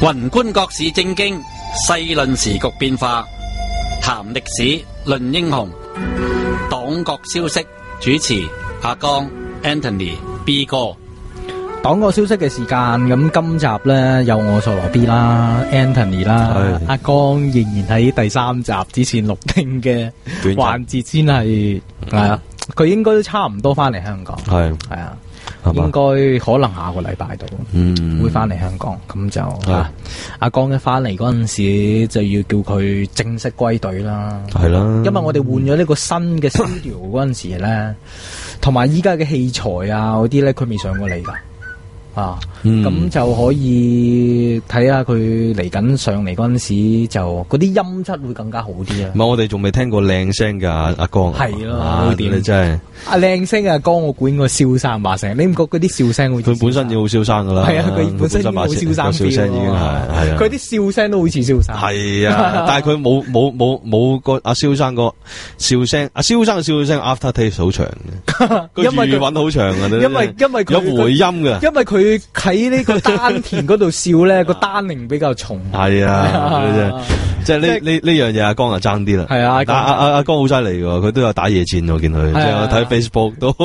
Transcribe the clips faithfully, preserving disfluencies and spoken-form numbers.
宏觀國事政經，細論時局變化，談歷史，論英雄。黨國消息，主持阿江 Anthony B 哥。 黨國消息嘅時間，咁今集咧有我傻羅 B 啦 ，Anthony 啦，阿江仍然喺第三集之前錄定嘅環節先係係啊，佢應該都差唔多翻嚟香港，係係啊。應該可能下個禮拜度，嗯，會翻嚟香港，咁就啊，阿江一翻嚟嗰陣時就要叫佢正式歸隊啦，係啦，因為我哋換咗呢個新嘅 studio 嗰陣時咧，同埋依家嘅器材啊嗰啲咧，佢未上過嚟噶。啊，咁、嗯、就可以睇下佢嚟緊上嚟嗰陣時，就嗰啲音質會更加好啲啊！ 唔係，我哋仲未聽過靚聲噶阿江， 係咯， 啊， 會點你真係阿靚聲嘅阿江，我估應該蕭生把聲，你唔覺嗰啲笑聲好似佢本身已經好蕭生噶啦，係啊，佢本身已經好蕭生，笑聲已經係係啊， 佢啲笑聲都好似蕭生， 係啊，但係佢冇冇冇冇個阿蕭生個笑聲，阿蕭生嘅笑聲 after taste 好長嘅，個餘韻好長嘅， 因為因為佢有回音嘅， 因為佢喺呢個丹田嗰度笑咧，個丹寧比較重。係啊，即係呢呢呢樣嘢，阿江就爭啲啦。係啊，阿阿阿江好犀利㗎，佢都有打野戰，我見佢。即係我睇 Facebook 都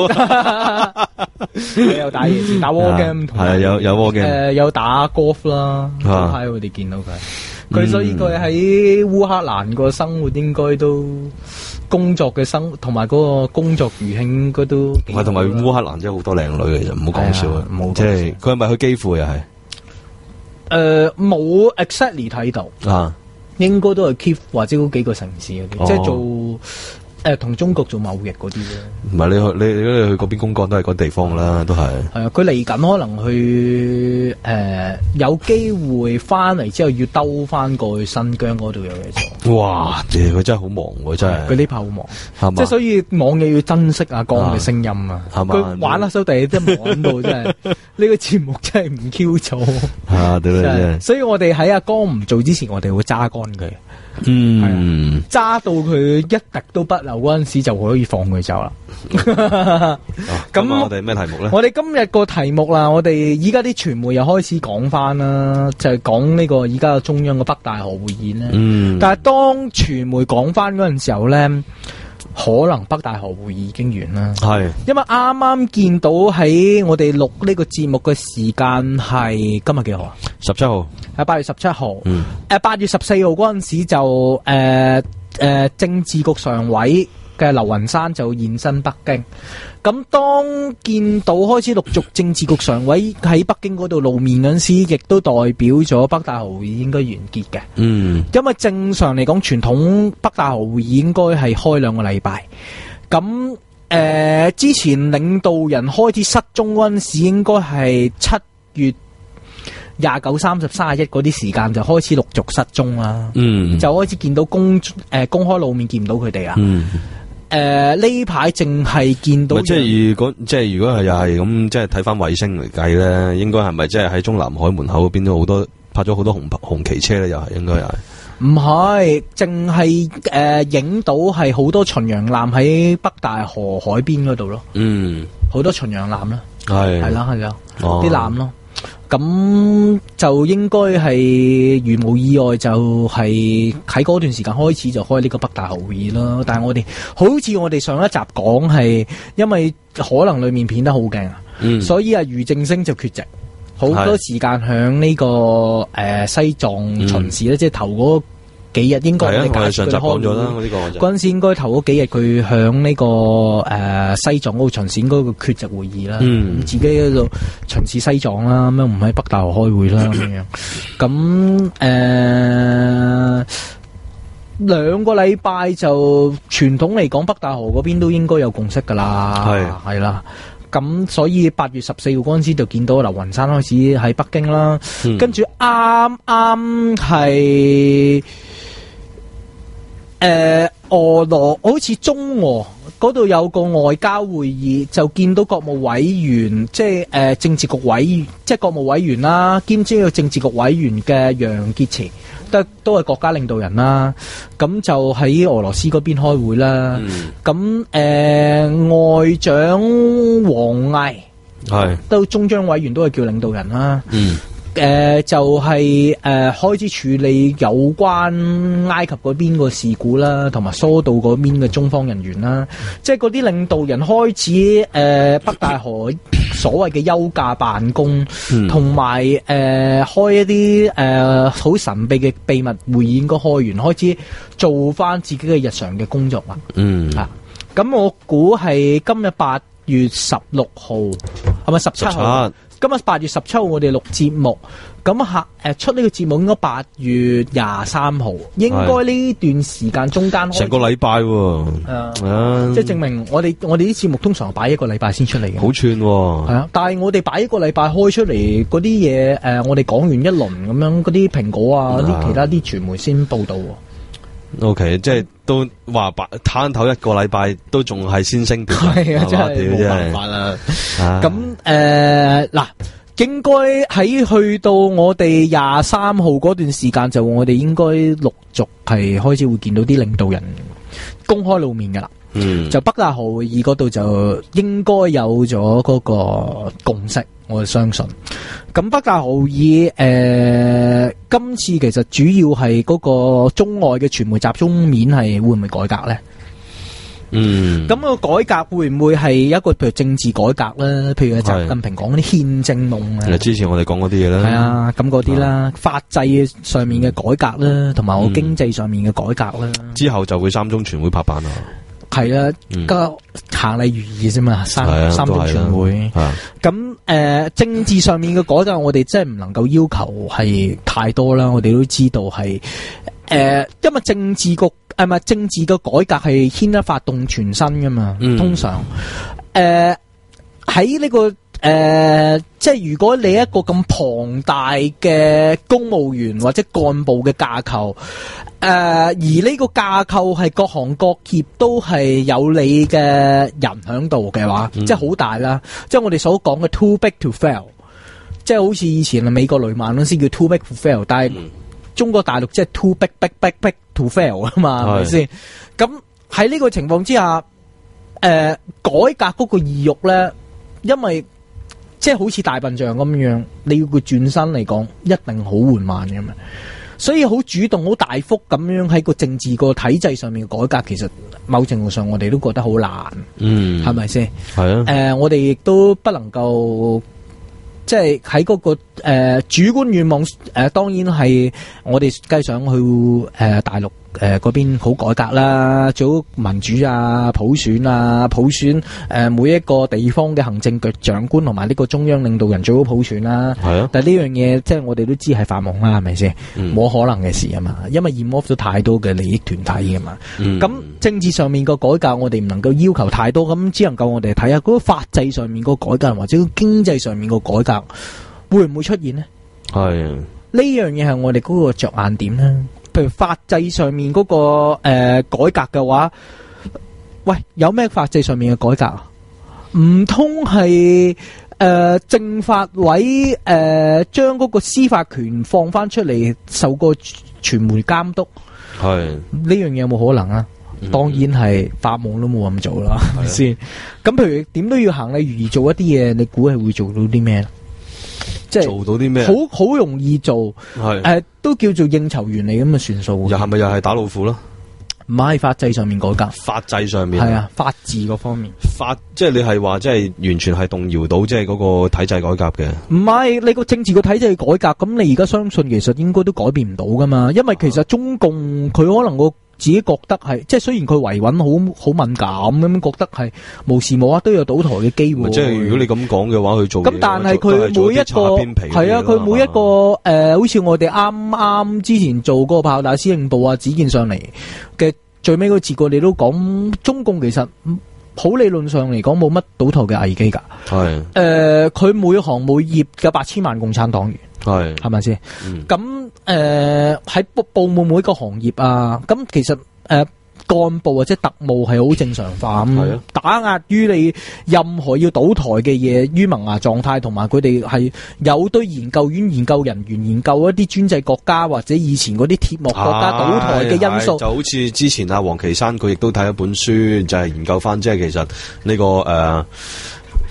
有打野戰，打 war game。 係啊，有有 war game。誒， 有打 golf 啦。嗰排我哋見到佢，佢所以佢喺烏克蘭個生活應該都。工作嘅生同埋嗰個工作餘慶應該都係，同埋烏克蘭真係好多靚女嘅，就唔好講笑啊！即係佢係咪去基輔又係？ 誒，冇 exactly 睇到啊，應該都係 Kyiv 或者嗰幾個城市嗰啲，即係做誒同中國做貿易嗰啲咧。 唔係你去你你去嗰邊公幹都係嗰地方啦，都係。係啊，佢嚟緊可能去誒有機會翻嚟之後要兜翻過去新疆嗰度有嘢做。 哇！佢真係好忙喎，真係。 佢呢排好忙，係嘛？即係所以網友要珍惜阿江嘅聲音啊！係嘛？佢玩下手第二啲忙到真係，呢個節目真係唔 Q 做。 啊！對對對。 所以我哋喺阿江唔做之前，我哋會揸乾佢。 嗯， 揸到佢一滴都不漏嗰陣時，就可以放佢走啦。 咁我哋咩題目咧？ 我哋今日個題目啦，我哋依家啲傳媒又開始講翻啦，就係講呢個依家中央嘅北大河會議咧。嗯，但係當傳媒講翻嗰陣時候咧，可能北大河會議已經完啦。係，因為啱啱見到喺我哋錄呢個節目嘅時間係今日幾號啊？ 十七號， 係八月十七號。嗯，誒，八月十四號嗰陣時就誒誒、呃呃、政治局常委嘅劉雲山就現身北京。咁當見到開始陸續政治局常委喺北京嗰度露面嗰陣時，亦都代表咗北大河會議應該完結嘅。嗯，因為正常嚟講，傳統北大河會議應該係開兩個禮拜。咁誒、呃，之前領導人開始失蹤嗰陣時，應該係七月廿九、三十、三十一嗰啲時間就開始陸續失蹤啦。嗯，就開始見到公誒、呃、公開露面見唔到佢哋啊。嗯。誒，呢排淨係見到， 即係如果即係如果係又係咁，即係睇翻衛星嚟計咧，應該係咪即係喺中南海門口嗰邊都好多拍咗好多紅紅旗車咧？又係應該係唔係，淨係誒影到係好多巡洋艦喺北大河海邊嗰度咯。嗯，好多巡洋艦啦，係係啦係啦，啲艦咯。咁就應該係如無意外，就係喺嗰段時間開始就開呢個北大河會議啦。但係我哋好似我哋上一集講係，因為可能裏面片得好勁啊，嗯、所以啊俞正聲就缺席，好多時間響呢個誒、呃、西藏巡視咧，嗯、即係頭嗰幾日應該係啊，我哋上集講咗啦，呢個嗰陣時應該頭嗰幾日佢響呢個誒、呃、西藏嗰度巡視嗰個缺席會議啦，嗯、自己喺度巡視西藏啦，咁樣唔喺北大河開會啦咁樣。咁誒兩個禮拜就傳統嚟講，北大河嗰邊都應該有共識噶啦，係係啦。咁所以八月十四號嗰陣時就見到劉雲山開始喺北京啦，嗯、跟住啱啱係。誒、呃，俄羅好似中俄嗰度有個外交會議，就見到國務委員，即係誒、呃、政治局委員，即係國務委員啦，兼兼個政治局委員嘅楊潔篪，都都係國家領導人啦。咁就喺俄羅斯嗰邊開會啦。咁誒、嗯呃、外長王毅係，都中央委員都係叫領導人啦。嗯。 誒、呃，就係、是、誒、呃、開始處理有關埃及嗰邊個事故啦，同埋疏導嗰邊嘅中方人員啦，即係嗰啲領導人開始誒、呃、北大河所謂嘅休假辦公，同埋誒開一啲誒好神秘嘅秘密會議，應該開完開始做翻自己嘅日常嘅工作啦。嗯啊，咁我估係今日八月十六號，係咪十七號？今日八月十七號我哋錄節目，咁下誒出呢個節目應該八月廿三號，應該呢段時間中間成個禮拜喎， 誒、啊，即係證明我哋我哋啲節目通常擺一個禮拜先出嚟嘅， 好串喎。 係啊，但係我哋擺一個禮拜開出嚟嗰啲嘢，誒、呃，我哋講完一輪咁樣，嗰啲蘋果啊，啲、啊、其他啲傳媒先報道。 O、okay, K， 即係都話白攤頭一個禮拜，都仲係先升跌， 係啊，真係冇辦法啦。咁誒嗱，應該喺去到我哋廿三號嗰段時間，就我哋應該陸續係開始會見到啲領導人公開露面噶啦。嗯，就北大河會議嗰度就應該有咗嗰個共識，我相信。咁北大河會議誒、呃，今次其實主要係嗰個中外嘅傳媒集中面係會唔會改革咧？嗯，咁個改革會唔會係一個譬如政治改革咧？譬如習近平講嗰啲憲政夢啊， 之前我哋講嗰啲嘢啦， 係啊，咁嗰啲啦，法制上面嘅改革啦，同埋我經濟上面嘅改革啦、嗯，之後就會三中全會拍板啊。 係啊，個行禮如儀啫嘛，三三中全會。咁誒、呃，政治上面嘅改革，我哋真係唔能夠要求係太多啦。我哋都知道係誒、呃，因為政治局誒唔係政治嘅改革係牽一發動全身噶嘛、嗯。通常誒喺呢個誒、呃，即係如果你一個咁龐大嘅公務員或者幹部嘅架構。誒、呃，而呢個架構係各行各業都係有你嘅人喺度嘅話，嗯、即係好大啦。即係我哋所講嘅 too big to fail， 即係好似以前美國雷曼嗰陣時叫 too big to fail， 但係中國大陸即係 too big big big big to fail 啊嘛，係咪先？咁喺呢個情況之下，誒、呃，改革嗰個意欲咧，因為即係好似大笨象咁樣，你要佢轉身嚟講，一定好緩慢嘅嘛。所以好主動、好大幅咁樣喺個政治個體制上面嘅改革，其實某程度上我哋都覺得好難，嗯，係咪先？係啊。誒、呃，我哋亦都不能夠即係喺嗰個誒、呃、主觀願望誒、呃，當然係我哋梗想去誒、呃、大陸誒嗰邊好改革啦，最好民主啊、普選啊、普選誒、呃、每一個地方嘅行政長官同埋呢個中央領導人最好普選啦。係啊，但係呢樣嘢即係我哋都知係發夢啦，係咪先？冇、嗯、可能嘅事啊嘛，因為 involve 咗太多嘅利益團體噶嘛。咁、嗯、政治上面個改革我哋唔能夠要求太多，咁只能夠我哋睇下嗰個法制上面個改革或者經濟上面個改革會唔會出現呢？係啊，呢樣嘢係我哋嗰個着眼點啦。譬如法制上面嗰、那個誒、呃、改革嘅話，喂，有咩法制上面嘅改革啊？唔通係誒政法委誒將嗰個司法權放翻出嚟，受個傳媒監督？係呢樣嘢有冇可能啊？嗯、當然係發夢都冇咁做啦，係咪先？咁譬如點都要行禮如儀做一啲嘢，你估係會做到啲咩？即係做到啲咩？好好容易做，係誒、呃、都叫做應酬原理咁嘅算數。又係咪又係打老虎咯？唔係法制上面改革，法制上面係啊，法治嗰方面法，即係你係話即係完全係動搖到即係嗰個體制改革嘅。唔係你個政治個體制改革，咁你而家相信其實應該都改變唔到噶嘛？因為其實中共佢可能個。自己覺得係，即係雖然佢維穩好好敏感咁，覺得係無時無刻都有倒台嘅機會。即係如果你咁講嘅話，佢做咁，但係佢每一個係啊，佢每一個誒、呃，好似我哋啱啱之前做嗰個炮彈司令部啊，指見上嚟嘅最尾嗰次，我哋都講中共其實好理論上嚟講冇乜倒台嘅危機㗎。係誒，佢、呃、每行每業有八千萬共產黨員。係係咪先？咁誒喺部部門每個行業啊，咁其實誒幹、呃、部或者特務係好正常化咁，打壓於你任何要倒台嘅嘢於萌芽狀態，同埋佢哋係有堆研究院研究人員研究一啲專制國家或者以前嗰啲鐵幕國家倒台嘅因素，就好似之前阿王岐山佢亦都睇一本書，就係、是、研究翻即係其實呢、這個誒。呃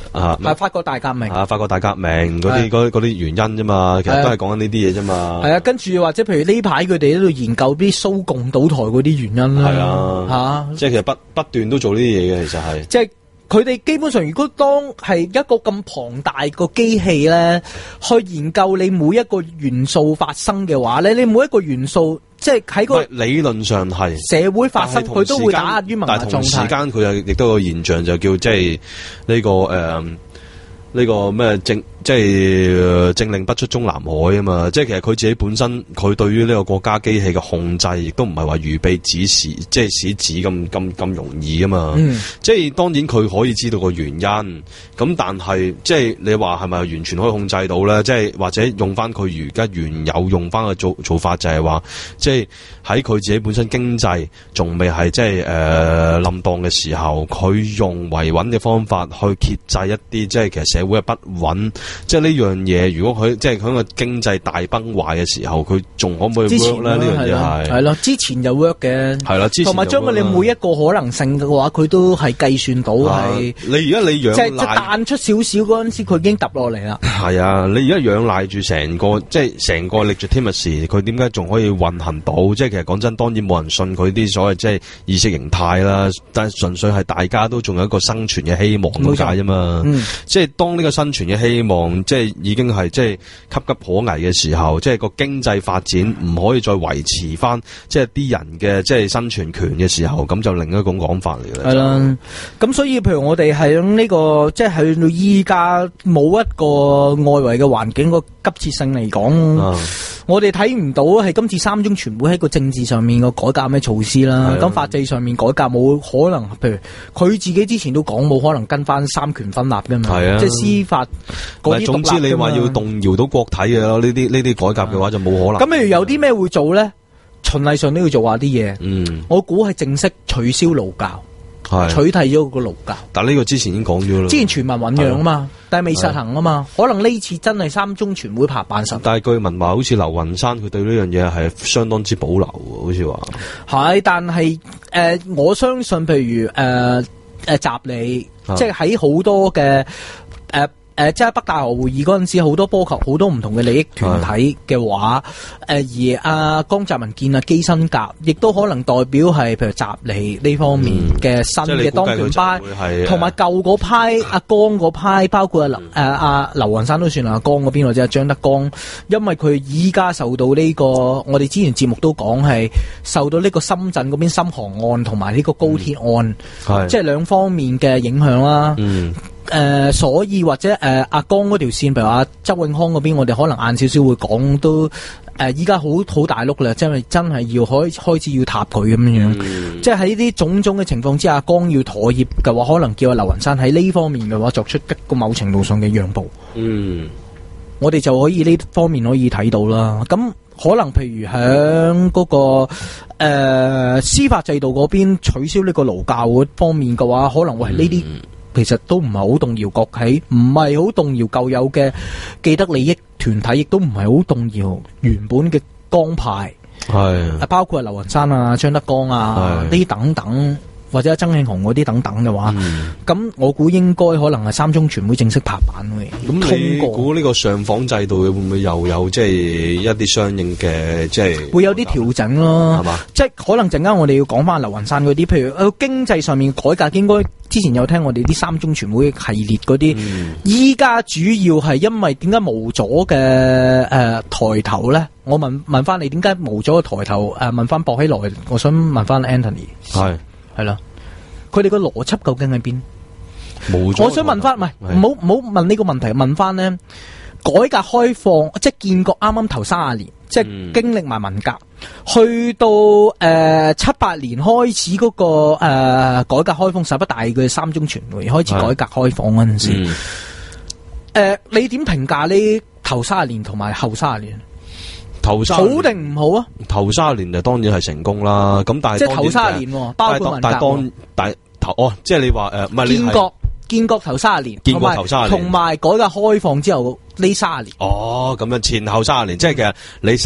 啊， 係法國大革命啊，法國大革命嗰啲嗰啲原因啫嘛，其實都係講緊呢啲嘢啫嘛。 係啊，跟住或者譬如呢排佢哋喺度研究啲蘇共倒台嗰啲原因啦。係啊，吓、啊， 即係其實不不斷都做呢啲嘢嘅，其實係。 即係佢哋基本上，如果當係一個咁龐大個機器咧，去研究你每一個元素發生嘅話咧，你每一個元素。即係喺個理論上係社會發生，佢都會打壓於萌芽狀態。 但係同時間佢又亦都有個現象，就叫即係呢個誒呢個咩政即係政令不出中南海啊嘛！即係其實佢自己本身佢對於呢個國家機器嘅控制，亦都唔係話預備指示，即係使指咁咁咁容易啊嘛！嗯、即係當然佢可以知道個原因，咁但係即係你話係咪完全可以控制到咧？即係或者用翻佢而家原有用翻嘅做做法，就係話即係喺佢自己本身經濟仲未係即係誒冧檔嘅時候，佢用維穩嘅方法去遏制一啲即係其實社會嘅不穩。即係呢樣嘢，如果佢即係喺個經濟大崩壞嘅時候，佢仲可唔可以 work 咧？呢樣嘢係係咯，之前就 work 嘅， 係啦，同埋將佢你每一個可能性嘅話，佢都係計算到係。你而家你養即係即係彈出少少嗰陣時，佢已經揼落嚟啦。 係啊，你而家仰賴住成個即係成個 legitimacy，佢點解仲可以運行到？即係其實講真，當然冇人信佢啲所謂即係意識形態啦，但係純粹係大家都仲有一個生存嘅希望咁解啫嘛。嗯、即係當呢個生存嘅希望。即係已經係即係岌岌可危嘅時候，即係個經濟發展唔可以再維持翻，即係啲人嘅即係生存權嘅時候，咁就另一種講法嚟嘅。係啦， 咁所以譬如我哋喺呢個即係去到依家冇一個外圍嘅環境個急切性嚟講，啊、我哋睇唔到係今次三中全會喺個政治上面個改革咩措施啦。咁法制上面改革冇可能，譬如佢自己之前都講冇可能跟翻三權分立㗎嘛， 係啊、 即係司法。 總之你話要動搖到國體嘅咯，呢啲呢啲改革嘅話就冇可能。 咁譬如有啲咩會做咧？循例上都要做下啲嘢。嗯，我估係正式取消勞教，係取締咗個勞教。 但呢個之前已經講咗啦。之前全民醞釀啊嘛，但係未實行啊嘛。可能呢次真係三中全會拍板實。 但係據聞話，好似劉雲山佢對呢樣嘢係相當之保留喎，好似話。 係，但係誒、呃，我相信譬如誒誒習理，呃、即係喺好多嘅誒。呃誒、呃，即係北大河會議嗰陣時，好多波及好多唔同嘅利益團體嘅話，誒、呃，而阿江澤民見啊基辛格，亦都可能代表係譬如習理呢方面嘅新嘅當權派，同埋舊嗰派阿江嗰派，包括阿劉誒阿劉雲山都算係阿江嗰邊或者阿張德江，因為佢依家受到呢、這個，我哋之前節目都講係受到呢個深圳嗰邊深航案同埋呢個高鐵案，嗯、即係兩方面嘅影響啦。嗯誒、呃，所以或者誒、呃、阿江嗰條線，譬如話周永康嗰邊，我哋可能晏少少會講，都誒依家好好大碌啦，即係真係要開開始要踏佢咁樣樣，嗯、即係喺呢啲種種嘅情況之下，江要妥協嘅話，可能叫阿劉雲山喺呢方面嘅話作出一個某程度上嘅讓步。嗯，我哋就可以呢方面可以睇到啦。咁可能譬如喺嗰、那個誒、呃、司法制度嗰邊取消呢個勞教嗰方面嘅話，可能會係呢啲。嗯其實都唔係好動搖國企，唔係好動搖舊有嘅既得利益團體，亦都唔係好動搖原本嘅江派，係啊，包括劉雲山啊、張德江啊呢啲等等，或者曾慶紅嗰啲等等嘅話，咁、嗯、我估應該可能係三中全會正式拍板嘅。 咁你估呢個上訪制度會唔會又有即係一啲相應嘅即係會有啲調整咯？係嘛？即係可能陣間我哋要講翻劉雲山嗰啲，譬如誒經濟上面改革應該。之前有聽我哋啲三中全會系列嗰啲，依家、嗯、主要係因為點解冇咗嘅誒抬頭咧？我問問翻你點解冇咗個抬頭？誒、呃、問翻薄熙來，我想問翻 Anthony，係係啦，佢哋個邏輯究竟喺邊？冇咗，我想問翻，唔係唔好唔好問呢個問題，問翻咧改革開放，即係建國啱啱頭三十年。即係經歷埋文革，去到誒七八年開始嗰、那個誒、呃、改革開放十不大嘅三中全會開始改革開放嗰陣時，誒、嗯呃、你點評價呢頭三十年同埋後三十年？ 頭三好定唔好啊？ 頭三十年就當然係成功啦。咁但係即係頭三十年，包括文革。但係當但頭哦，即係你話誒唔係建國建國頭三十年， 建國頭三十年， 同埋改革開放之後呢三十年。 哦，咁樣前後三十年，嗯、即係其實你十一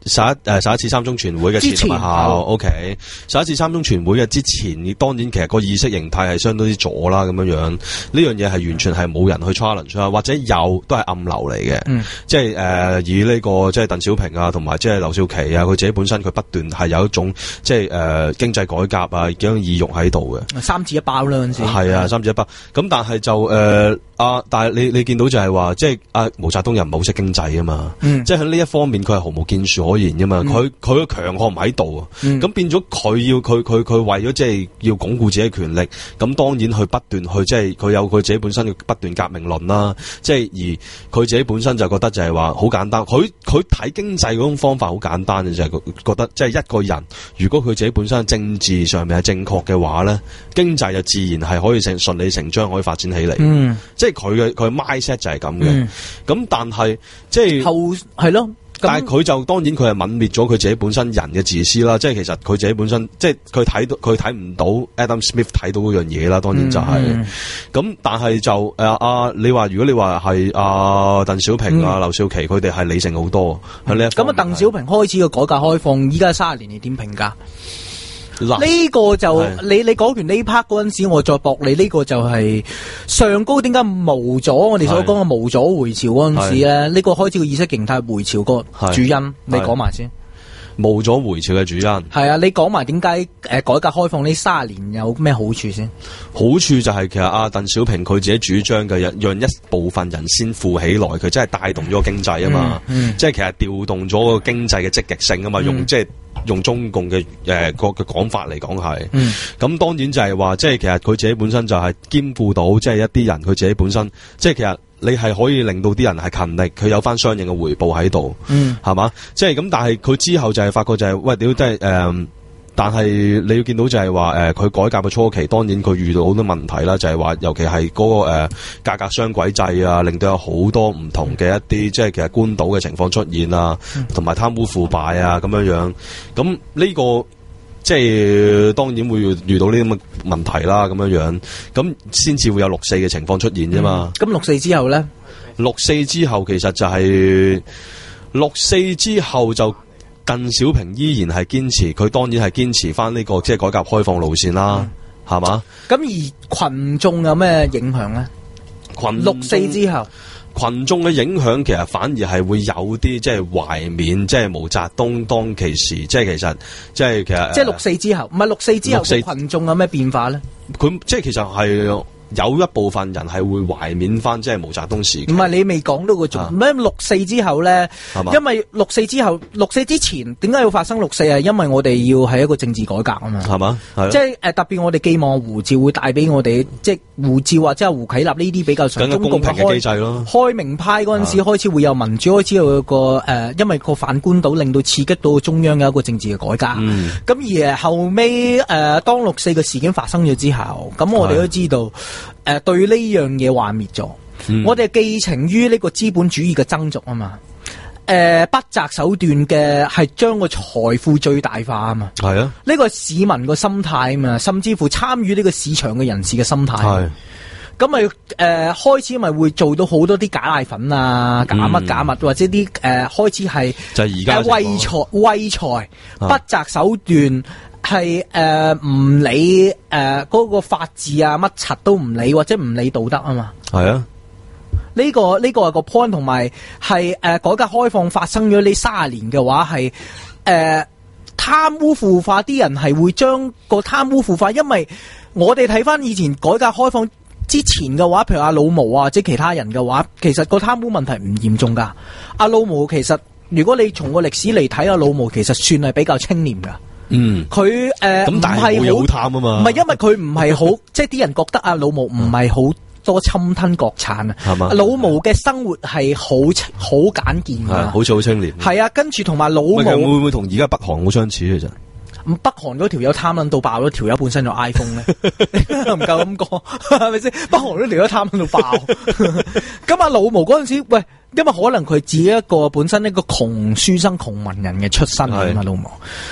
十一誒十一次三中全會嘅前同埋後 ，OK， 十一次三中全會嘅之前，當然其實個意識形態係相當之左啦，咁樣樣呢樣嘢係完全係冇人去 challenge 啊，或者有都係暗流嚟嘅，嗯、即係誒、呃、以呢、這個即係鄧小平啊，同埋即係劉少奇啊，佢自己本身佢不斷係有一種即係誒、呃、經濟改革啊，咁意欲喺度嘅， 三字一包啦嗰陣時， 係啊，三字一包，咁但係就誒。呃啊！但係你你見到就係話，即係阿毛澤東又唔係好識經濟啊嘛，嗯、即係喺呢一方面佢係毫無建樹可言噶嘛，佢佢嘅強項唔喺度啊，咁、嗯、變咗佢要佢佢佢為咗即係要鞏固自己嘅權力，咁當然去不斷去即係佢有佢自己本身嘅不斷革命論啦，即係而佢自己本身就覺得就係話好簡單，佢佢睇經濟嗰種方法好簡單嘅就係、是、覺得即係一個人如果佢自己本身政治上面係正確嘅話咧，經濟就自然係可以成順理成章可以發展起嚟，嗯、即係。佢嘅佢 mindset 就係咁嘅，咁、嗯、但係即係後係咯， 但係佢就當然佢係泯滅咗佢自己本身人嘅自私啦，即係其實佢自己本身即係佢睇到佢睇唔到 Adam Smith 睇到嗰樣嘢啦，當然就係、是、咁，嗯、但係就誒阿、呃、你話如果你話係阿鄧小平啊、劉、嗯、少奇佢哋係理性好多，係呢一咁啊，鄧小平開始嘅改革開放，依家卅年你點評價？呢個就你你講完呢 part 嗰陣時，我再駁你呢個就係上高點解無咗我哋所講嘅無咗回潮嗰陣時咧？呢個開始個意識形態回潮個主因，你講埋先。 無咗回潮嘅主因係啊，你講埋點解誒改革開放呢卅年有咩好處先？ 好處就係其實阿鄧小平佢自己主張嘅，讓一部分人先富起來，佢真係帶動咗經濟啊嘛，嗯嗯、即係其實調動咗個經濟嘅積極性啊嘛，嗯、用即係。用中共嘅誒個嘅講法嚟講係，咁、嗯、當然就係話，即係其實佢自己本身就係兼顧到，即係一啲人佢自己本身，即係其實你係可以令到啲人係勤力，佢有翻相應嘅回報喺度，係嘛、嗯？即係咁，但係佢之後就係發覺就係、是，喂，屌，即係誒。但係你要見到就係話誒，佢、呃、改革嘅初期，當然佢遇到好多問題啦，就係、是、話，尤其係嗰、那個誒價、呃、格雙軌制啊，令到有好多唔同嘅一啲，即係其實官倒嘅情況出現啊，同埋貪污腐敗啊咁樣樣。咁呢、這個即係當然會遇到呢啲咁嘅問題啦，咁樣樣，咁先至會有六四嘅情況出現啫嘛。 咁、嗯、六四之後咧？ 六四之後其實就係、是、六四之後就。鄧小平依然係堅持，佢當然係堅持翻、這、呢個即係改革開放路線啦，係嘛、嗯？咁吧而群眾有咩影響咧？群六四之後， 群眾嘅影響其實反而係會有啲即係懷緬，即係毛澤東當其時，即係其實即係其實即係六四之後，唔係六四之後嘅群眾有咩變化咧？ 佢即係其實係。有一部分人係會懷緬翻即係毛澤東時期。 唔係你未講到個重咩？六四之後咧，吧因為六四之後，六四之前點解要發生六四啊？因為我哋要係一個政治改革啊嘛。係嘛？即係誒特別我哋寄望胡照會帶俾我哋，即係胡照或者係胡啟立呢啲比較上中共嘅公平嘅機制咯。 開明派嗰陣時開始會有民主，開始有個誒、呃，因為個反官倒令到刺激到中央有一個政治嘅改革。咁、嗯、而後尾誒、呃，當六四嘅事件發生咗之後，咁我哋都知道。誒、呃，對呢樣嘢幻滅咗，嗯、我哋寄情於呢個資本主義嘅爭逐啊嘛，誒、呃，不擇手段嘅係將個財富最大化啊嘛，係啊，呢個市民個心態啊嘛，甚至乎參與呢個市場嘅人士嘅心態，係，咁咪誒開始咪會做到好多啲假奶粉啊，假乜假物，嗯、或者啲誒、呃、開始係就係而家為財為財不擇手段。係誒唔理誒嗰、呃那個法治啊乜柒都唔理，或者唔理道德啊嘛。係啊，呢、這個呢、這個係個 point，同埋係誒改革開放發生咗呢卅年嘅話，係誒貪污腐化，啲人係會將個貪污腐化，因為我哋睇翻以前改革開放之前嘅話，譬如阿老毛啊，或者其他人嘅話，其實個貪污問題唔嚴重噶。阿老毛其實如果你從個歷史嚟睇，阿老毛其實算係比較清廉噶。嗯，佢誒唔係好貪啊嘛，唔係因為佢唔係好，即係啲人覺得阿老毛唔係好多侵吞國產啊，係嘛？老毛嘅生活係好好簡簡嘅， 好似好清廉。 係啊，跟住同埋老毛會唔會同而家北韓好相似其實？ 咁北韓嗰條友貪撚到爆咗，條友本身有 iPhone 咧，唔夠咁講，係咪先？北韓嗰條友貪撚到爆，咁阿老毛嗰陣時，喂，因為可能佢自己一個本身一個窮書生、窮文人嘅出身啊嘛，老毛。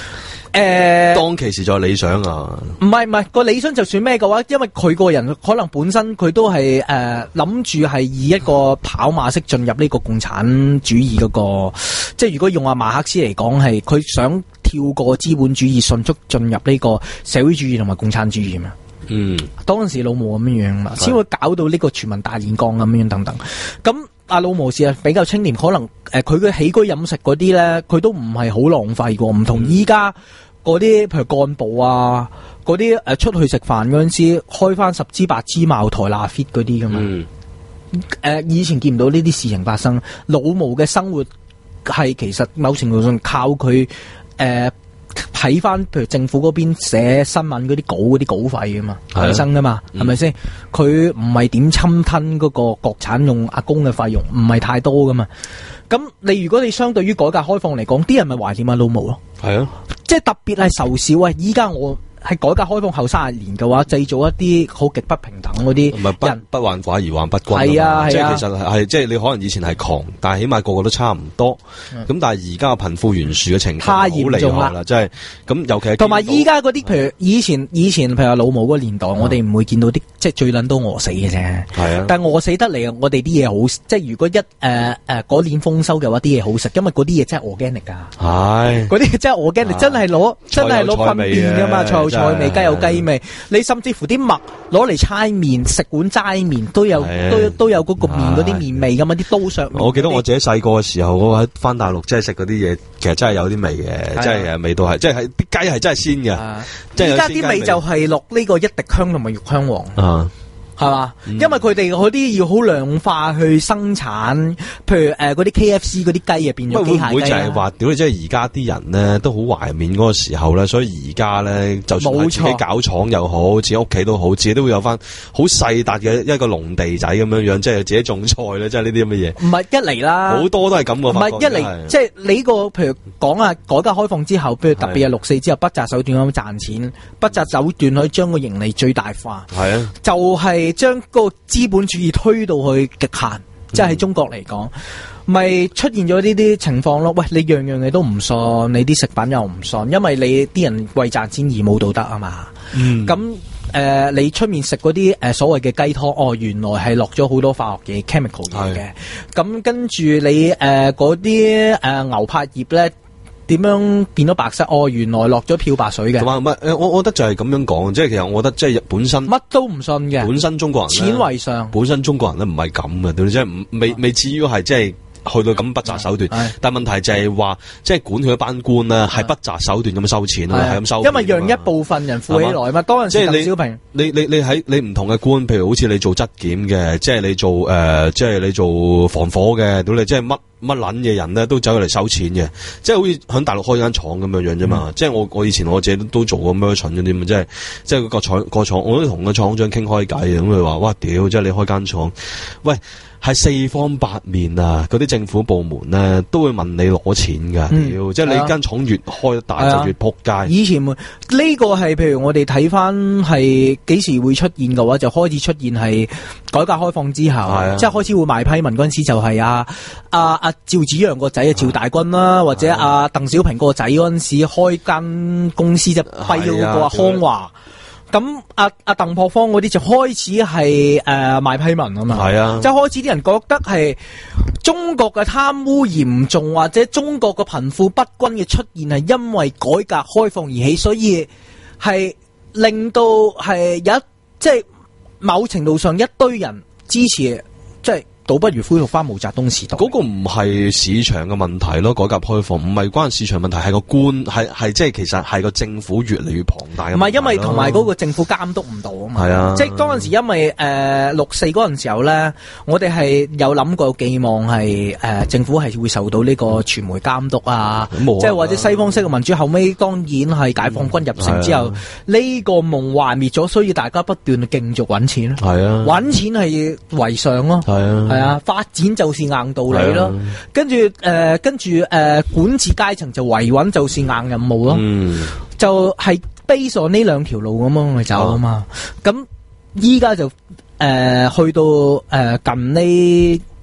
誒， 當其時就理想啊？ 唔係唔係個理想就算咩嘅話，因為佢個人可能本身佢都係誒諗住係以一個跑馬式進入呢個共產主義嗰個，即係如果用阿馬克思嚟講係佢想跳過資本主義，迅速進入呢個社會主義同埋共產主義嘛。嗯，當時老毛咁樣樣嘛，先會搞到呢個全民大煉鋼咁樣等等。咁阿老毛是比較青年，可能誒佢嘅起居飲食嗰啲咧，佢都唔係好浪費嘅，唔同依家嗰啲譬如幹部啊，嗰啲誒出去食飯嗰陣時開翻十支八支茅台拿 fit 嗰啲噶嘛。誒、嗯呃、以前見唔到呢啲事情發生，老毛嘅生活係其實某程度上靠佢誒睇翻譬如政府嗰邊寫新聞嗰啲稿嗰啲稿費噶嘛，產生噶嘛，係咪先？佢唔係點侵吞嗰個國產用阿公嘅費用，唔係太多噶嘛。咁你如果你相對於改革開放嚟講，啲人咪懷念阿老毛咯。係啊，即係特別係仇少啊！依家我係改革開放後三十年嘅話，製造一啲好極不平等嗰啲人， 不患寡而患不均。 係啊， 即係其實係即係你可能以前係窮，但係起碼個個都差唔多。咁、嗯、但係而家貧富懸殊嘅情況好厲害啦，即係咁尤其係同埋依家嗰啲，譬如以前以前譬如老毛嗰個年代，嗯、我哋唔會見到啲即係最撚都餓死嘅啫。係啊，但係餓死得嚟，我哋啲嘢好，即係如果一誒誒嗰年豐收嘅話，啲嘢好食，因為嗰啲嘢真係 organic 㗎。係嗰啲真係 organic，真係攞真係攞糞便㗎嘛，菜菜味雞有雞味，你甚至乎啲麥攞嚟搓麵，食碗齋麵都有，都都有嗰個麵嗰啲麵味噶嘛，啲刀削。 我記得我自己細個嘅時候，我喺翻大陸即係食嗰啲嘢，其實真係有啲味嘅，真係味道係，即係啲雞係真係鮮嘅。即係而家啲味就係落呢個一滴香同埋肉香黃。啊係嘛？嗯、因為佢哋嗰啲要好量化去生產，譬如誒嗰啲 K F C 嗰啲雞啊變咗機械雞。會唔會就係話，屌你即係而家啲人咧都好懷緬嗰個時候咧，所以而家咧就算係自己搞廠又好，自己屋企都好，自己都會有翻好細笪嘅一個農地仔咁樣樣，即係自己種菜咧，即係呢啲咁嘅嘢。唔係一嚟啦，好多都係咁嘅。唔係一嚟，即係你個譬如講啊，改革開放之後，譬如特別係六四之後，不擇手段咁賺錢，不擇手段去將個盈利最大化。係啊，就係、是。將個資本主義推到去極限，即係喺中國嚟講，咪出現咗呢啲情況咯。喂，你樣樣嘢都唔信，你啲食品又唔信，因為你啲人為賺錢而冇道德啊嘛。咁誒、嗯呃，你出面食嗰啲誒所謂嘅雞湯，哦，原來係落咗好多化學嘢 chemical 嘢嘅。咁跟住你誒嗰啲誒牛柏葉咧。點樣變咗白色？哦，原來落咗漂白水嘅。同埋誒，我我覺得就係咁樣講，即係其實我覺得即係本身乜都唔信嘅。本身中國人錢為上，本身中國人咧唔係咁嘅，對你即係唔未未至於係即係去到咁不擇手段。但係問題就係話，即係管佢一班官咧，係不擇手段咁收錢啊，係咁收。因為讓一部分人富起來嘛。當陣時鄧小平，你你你喺你唔同嘅官，譬如好似你做質檢嘅，即係你做誒、呃，即係你做防火嘅，屌你即係乜。乜撚嘅人咧都走嚟收錢嘅，即係好似喺大陸開間廠咁樣樣啫嘛。嗯、即係我我以前我自己都做過 merchant 嗰啲嘛，即係即係個廠個廠，我都同個廠長傾開偈嘅，咁佢話：哇屌！即係你開間廠，喂。係四方八面啊！嗰啲政府部門咧都會問你攞錢噶，嗯、即係你間廠越開得大、啊、就越撲街。以前呢、呢個係譬如我哋睇翻係幾時會出現嘅話，就開始出現係改革開放之後，啊、即係開始會賣批文嗰陣時就係啊啊啊趙紫陽個仔啊趙大軍啦，啊、或者阿鄧、啊、小平個仔嗰陣時開間公司就批咗嗰個康華。咁阿阿鄧樸方嗰啲就開始係誒、呃、賣批文啊嘛，係啊，即係開始啲人覺得係中國嘅貪污嚴重，或者中國嘅貧富不均嘅出現係因為改革開放而起，所以係令到係有一即係某程度上一堆人支持，即係。倒不如恢復翻毛澤東時代。嗰個唔係市場嘅問題咯，改革開放唔係關市場問題，係個官係係即係其實係個政府越嚟越龐大。唔係因為同埋嗰個政府監督唔到啊嘛。係啊，即係當陣時因為誒、呃、六四嗰陣時候咧，我哋係有諗過寄望係誒、呃、政府係會受到呢個傳媒監督啊，即係、嗯、或者西方式嘅民主。後尾當然係解放軍入城之後，呢、嗯啊、個夢幻滅咗，所以大家不斷競逐揾錢咯。係啊，揾錢係為上咯。係啊。係啊，發展就是硬道理咯，跟住誒，跟住誒，管治階層就維穩就是硬任務咯，嗯、就係 base on 呢兩條路咁樣去走啊嘛。咁依家就誒、呃、去到誒、呃、近呢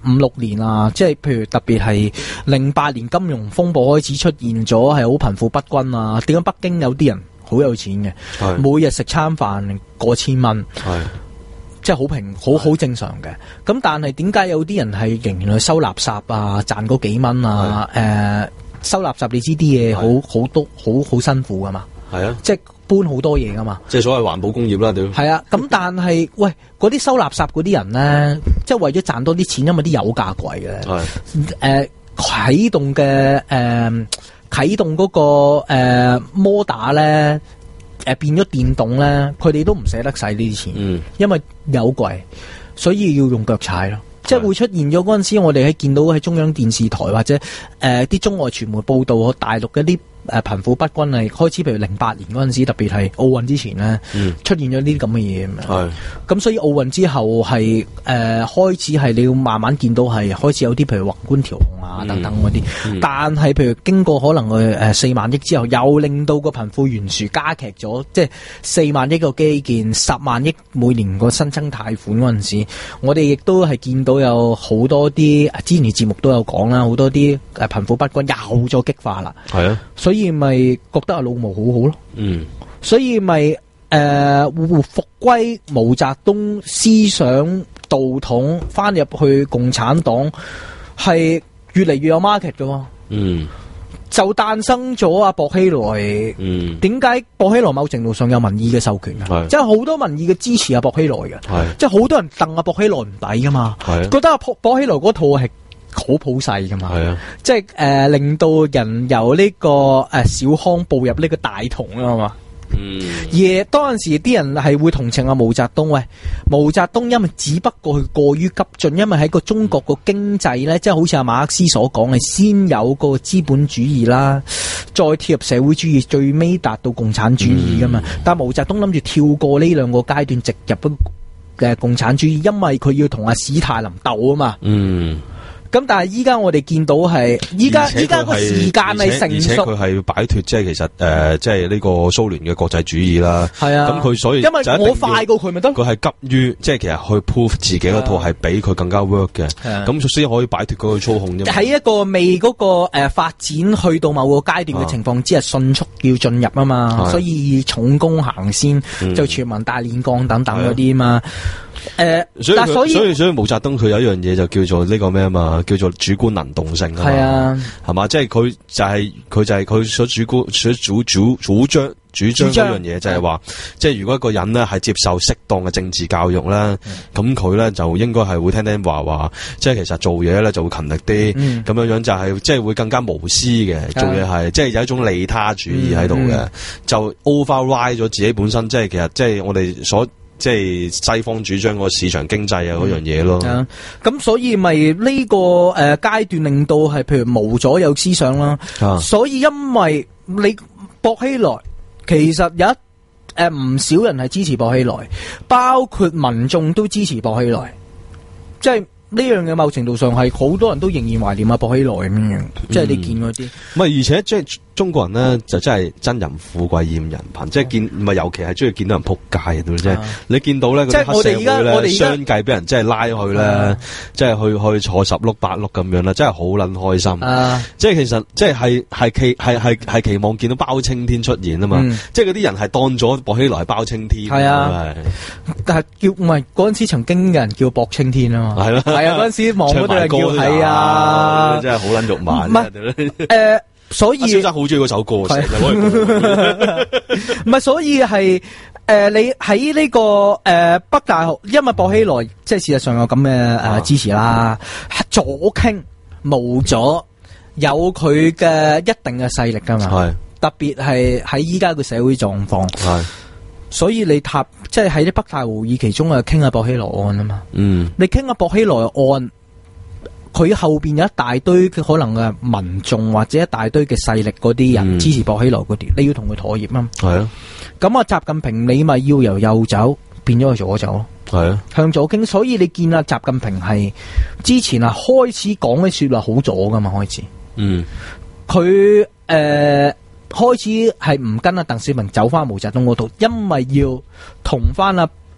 五六年啊，即係譬如特別係零八年金融風暴開始出現咗，係好貧富不均啊。點解北京有啲人好有錢嘅，每日食餐飯過千蚊，即係好平，好好正常嘅。咁但係點解有啲人係仍然去收垃圾啊，賺嗰幾蚊啊？誒、呃，收垃圾你知啲嘢好好多好好辛苦噶嘛？係啊，即係搬好多嘢噶嘛。即係所謂環保工業啦，屌。係啊，咁但係喂，嗰啲收垃圾嗰啲人咧，即係為咗賺多啲錢，因為啲油價貴嘅。係誒啟動嘅誒啟動嗰個誒摩打咧。誒，變咗電動咧，佢哋都唔捨得使呢啲錢，嗯，因為有貴，所以要用腳踩咯。即係會出現咗嗰陣時，我哋喺見到喺中央電視台或者誒啲、呃、中外傳媒報道，大陸嘅啲誒貧富不均係開始，譬如零八年嗰陣時，特別係奧運之前咧，嗯，出現咗呢啲咁嘅嘢咁樣。咁所以奧運之後係誒、呃、開始係你要慢慢見到係開始有啲譬如宏觀調控啊等等嗰啲，嗯嗯。但係譬如經過可能佢誒四萬億之後，又令到個貧富懸殊加劇咗，即係四萬億個基建，十萬億每年個新增貸款嗰陣時，我哋亦都係見到有好多啲之前節目都有講啦，好多啲誒貧富不均又再激化啦。係啊，所以咪覺得阿老毛好好咯。嗯，所以咪誒復歸毛澤東思想道統，翻入去共產黨係越嚟越有 market 噶嘛。嗯，就誕生咗阿薄熙來。嗯，點解薄熙來某程度上有民意嘅授權啊？即係好多民意嘅支持阿薄熙來嘅。係，即係好多人戥阿薄熙來唔抵噶嘛。係，覺得阿薄薄熙來嗰套係好普世噶嘛。係啊，即係誒、呃、令到人由呢、這個誒、呃、小康步入呢個大同啊嘛。嗯，而當陣時啲人係會同情阿毛澤東，喂，毛澤東因為只不過佢過於急進，因為喺個中國個經濟咧，即係好似阿馬克思所講嘅，先有個資本主義啦，再貼入社會主義，最尾達到共產主義噶嘛。嗯、但係毛澤東諗住跳過呢兩個階段，直入嘅共產主義，因為佢要同阿史太林鬥啊嘛。嗯。咁但係依家我哋見到係依家依家個時間係成熟，而且佢係要擺脫即係其實誒、呃、即係呢個蘇聯嘅國際主義啦。係啊，咁佢所以因為我快過佢咪得，佢係急於即係其實去 prove 自己嗰套係比佢更加 work 嘅。咁所以可以擺脫嗰個操控啫。喺一個未嗰個誒發展去到某個階段嘅情況之下，迅速要進入啊嘛，所以重工行先，嗯、就全民大煉鋼等等嗰啲嘛。誒、呃，所以所以所以所以毛澤東佢有一樣嘢就叫做呢個咩啊嘛，叫做主觀能動性啊嘛，係啊，係嘛，即係佢就係、是、佢就係佢所主觀所主主主張主張嗰樣嘢就係話，即係如果一個人咧係接受適當嘅政治教育咧，咁佢咧就應該係會聽聽話話，即係其實做嘢咧就會勤力啲，咁、嗯、樣樣就係即係會更加無私嘅做嘢係，即係有一種利他主義喺度嘅，就 override 咗自己本身，即係其實即係我哋所。即係西方主張個市場經濟啊嗰樣嘢咯，咁、嗯、所以咪呢個誒階段令到係譬如無左右思想啦、啊，所以因為你薄熙來其實有一誒唔少人係支持薄熙來，包括民眾都支持薄熙來，即係呢樣嘅某程度上係好多人都仍然懷念阿薄熙來咁樣，即係你見嗰啲，唔係而且即係。中國人咧就真係憎人富貴厭人貧，即係見唔係尤其係中意見到人仆街嘅啫。你見到咧嗰啲黑社會咧，相繼俾人真係拉去咧，即係去去坐十碌八碌咁樣啦，真係好撚開心。啊、即係其實即係係係期係係係期望見到包青天出現啊嘛。嗯、即係嗰啲人係當咗薄熙來包青天。係啊，但係叫唔係嗰陣時曾經有人叫薄青天啊嘛。係咯，係啊，嗰陣時望嗰對係叫係啊，真係好撚肉麻。唔係誒。所以，小生好中意嗰首歌，成日攞嚟唔係，所以係誒、呃，你喺呢、這個誒、呃、北大學，因為薄熙來即係事實上有咁嘅誒支持啦，左傾無咗有佢嘅一定嘅勢力噶嘛，係特別係喺依家嘅社會狀況，係所以你塔即係喺啲北大會議其中啊，傾下薄熙來案啊嘛，嗯，你傾下薄熙來案。佢後邊有一大堆嘅可能嘅民眾或者一大堆嘅勢力嗰啲人、嗯、支持薄熙來嗰啲，你要同佢妥協啊。係啊，咁啊，習近平你咪要由右走變咗去左走咯。係啊，向左傾。所以你見啊，習近平係之前啊開始講嘅說話好左噶嘛，開始。嗯，佢誒、呃、開始係唔跟阿鄧小平走翻毛澤東嗰度，因為要同翻阿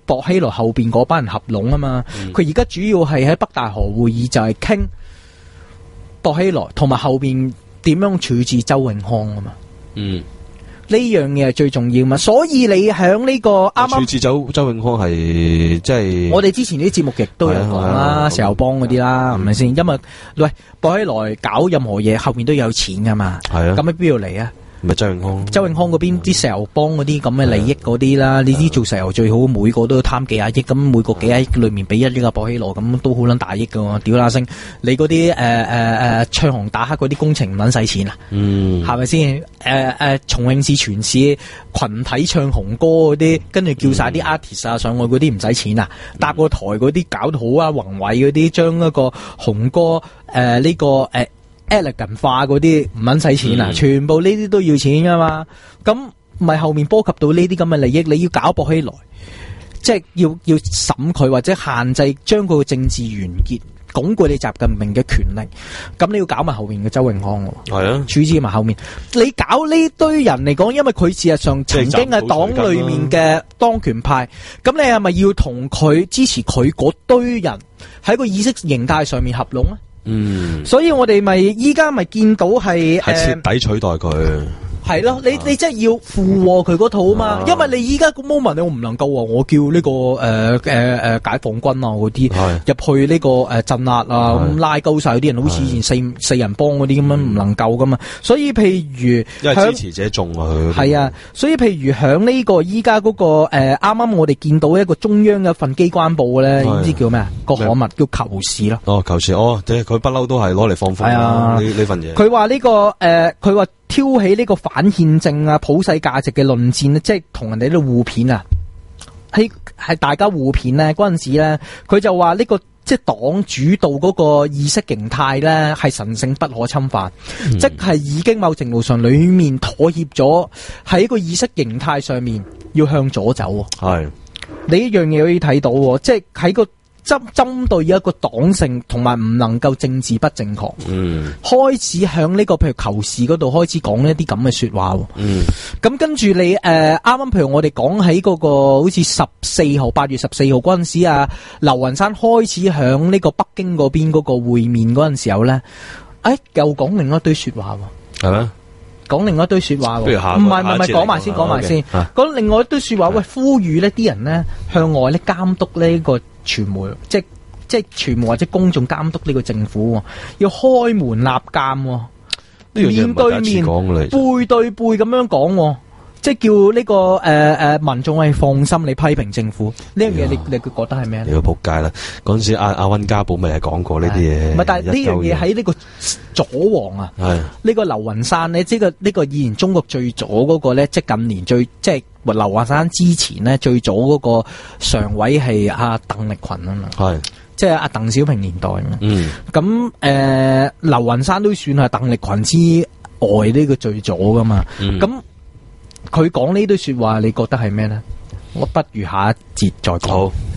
薄熙來後邊嗰班人合攏啊嘛。佢而家主要係喺北大河會議就係傾薄熙來同埋後邊點樣處置周永康啊嘛。嗯。呢樣嘢係最重要嘛，所以你響呢個啱啱處置周周永康係即係我哋之前啲節目亦都有講啦，石油幫嗰啲啦，係咪先？因為喂薄熙來搞任何嘢後面都有錢噶嘛，係啊，咁喺邊度嚟啊？ 咪周永康， 周永康嗰邊啲石油幫嗰啲咁嘅利益嗰啲啦，呢啲做石油最好每個都要貪幾廿億，咁每個幾廿億裏面俾一億個薄熙來，咁都好撚大億噶喎，屌啦聲！你嗰啲誒誒誒唱紅打黑嗰啲工程唔撚使錢啊？嗯，係咪先？誒誒重慶市全市群體唱紅歌嗰啲，跟住叫晒啲 artist 啊上去嗰啲唔使錢啊？搭個台嗰啲搞得好啊，宏偉嗰啲將一個紅歌誒呢、呃這個誒。呃elegant 化嗰啲唔撚使錢啊、嗯，全部呢啲都要錢噶嘛，咁咪後面波及到呢啲咁嘅利益，你要搞薄熙來，即係要要審佢或者限制將佢嘅政治完結，鞏固你習近平嘅權力，咁你要搞埋後面嘅周永康喎，係啊，處置埋後面，你搞呢堆人嚟講，因為佢事實上曾經係黨裏面嘅當權派，咁你係咪要同佢支持佢嗰堆人喺個意識形態上面合攏咧？嗯，所以我哋咪依家咪見到係係徹底取代佢， 係咯，你你真係要附和佢嗰套啊嘛，啊因為你依家個 moment 你我唔能夠話我叫呢、這個誒誒誒解放軍啊嗰啲入去呢個誒鎮壓啊咁拉高晒啲人，好似以前四四人幫嗰啲咁樣唔能夠噶嘛，所以譬如因為支持者眾啊佢係啊，所以譬如響呢、這個依家嗰個誒啱啱我哋見到一個中央嘅一份機關報咧，唔知叫咩啊個刊物叫求是咯， 哦求是哦，即係佢不嬲都係攞嚟放風呢呢份嘢， 佢話呢個誒佢話。挑起呢個反憲政啊、普世價值嘅論戰咧，即係同人哋喺度互片啊，喺係大家互片咧嗰陣時咧，佢就話呢、這個即係黨主導嗰個意識形態咧係神聖不可侵犯，嗯、即係已經某程度上裏面妥協咗喺個意識形態上面要向左走。係你一樣嘢可以睇到，即係喺個。針針對一個黨性同埋唔能夠政治不正確，嗯，開始響呢、這個譬如求是嗰度開始講一啲咁嘅說話，嗯，咁跟住你誒啱啱譬如我哋講喺嗰個好似十四號八月十四號嗰陣時啊，劉雲山開始響呢個北京嗰邊嗰個會面嗰陣時候咧，誒、哎、又講另一堆說話，係咩？講另外一堆說話，唔係唔係唔係，講埋先，講埋先。講另外一堆說話，喂，呼籲呢啲人呢向外咧監督呢個傳媒，即係即係傳媒或者公眾監督呢個政府，要開門立監，面對面背對背咁樣講，即係叫呢、這個誒誒、呃、民眾係放心你批評政府呢樣嘢，你你佢覺得係咩？ 你個仆街啦！嗰陣時阿阿溫家寶咪係講過呢啲嘢， 唔係，但係呢樣嘢喺呢個左王啊，呢、這個劉雲山咧，即係呢個以前中國最左嗰個咧，即係近年最即係劉雲山之前咧最左嗰個常委係阿鄧力群啊嘛，係即係阿鄧小平年代啊嘛，嗯，咁誒劉雲山都算係鄧力群之外呢個最左噶嘛，咁、嗯。佢講呢堆說話，你覺得係咩呢？我不如下一節再講。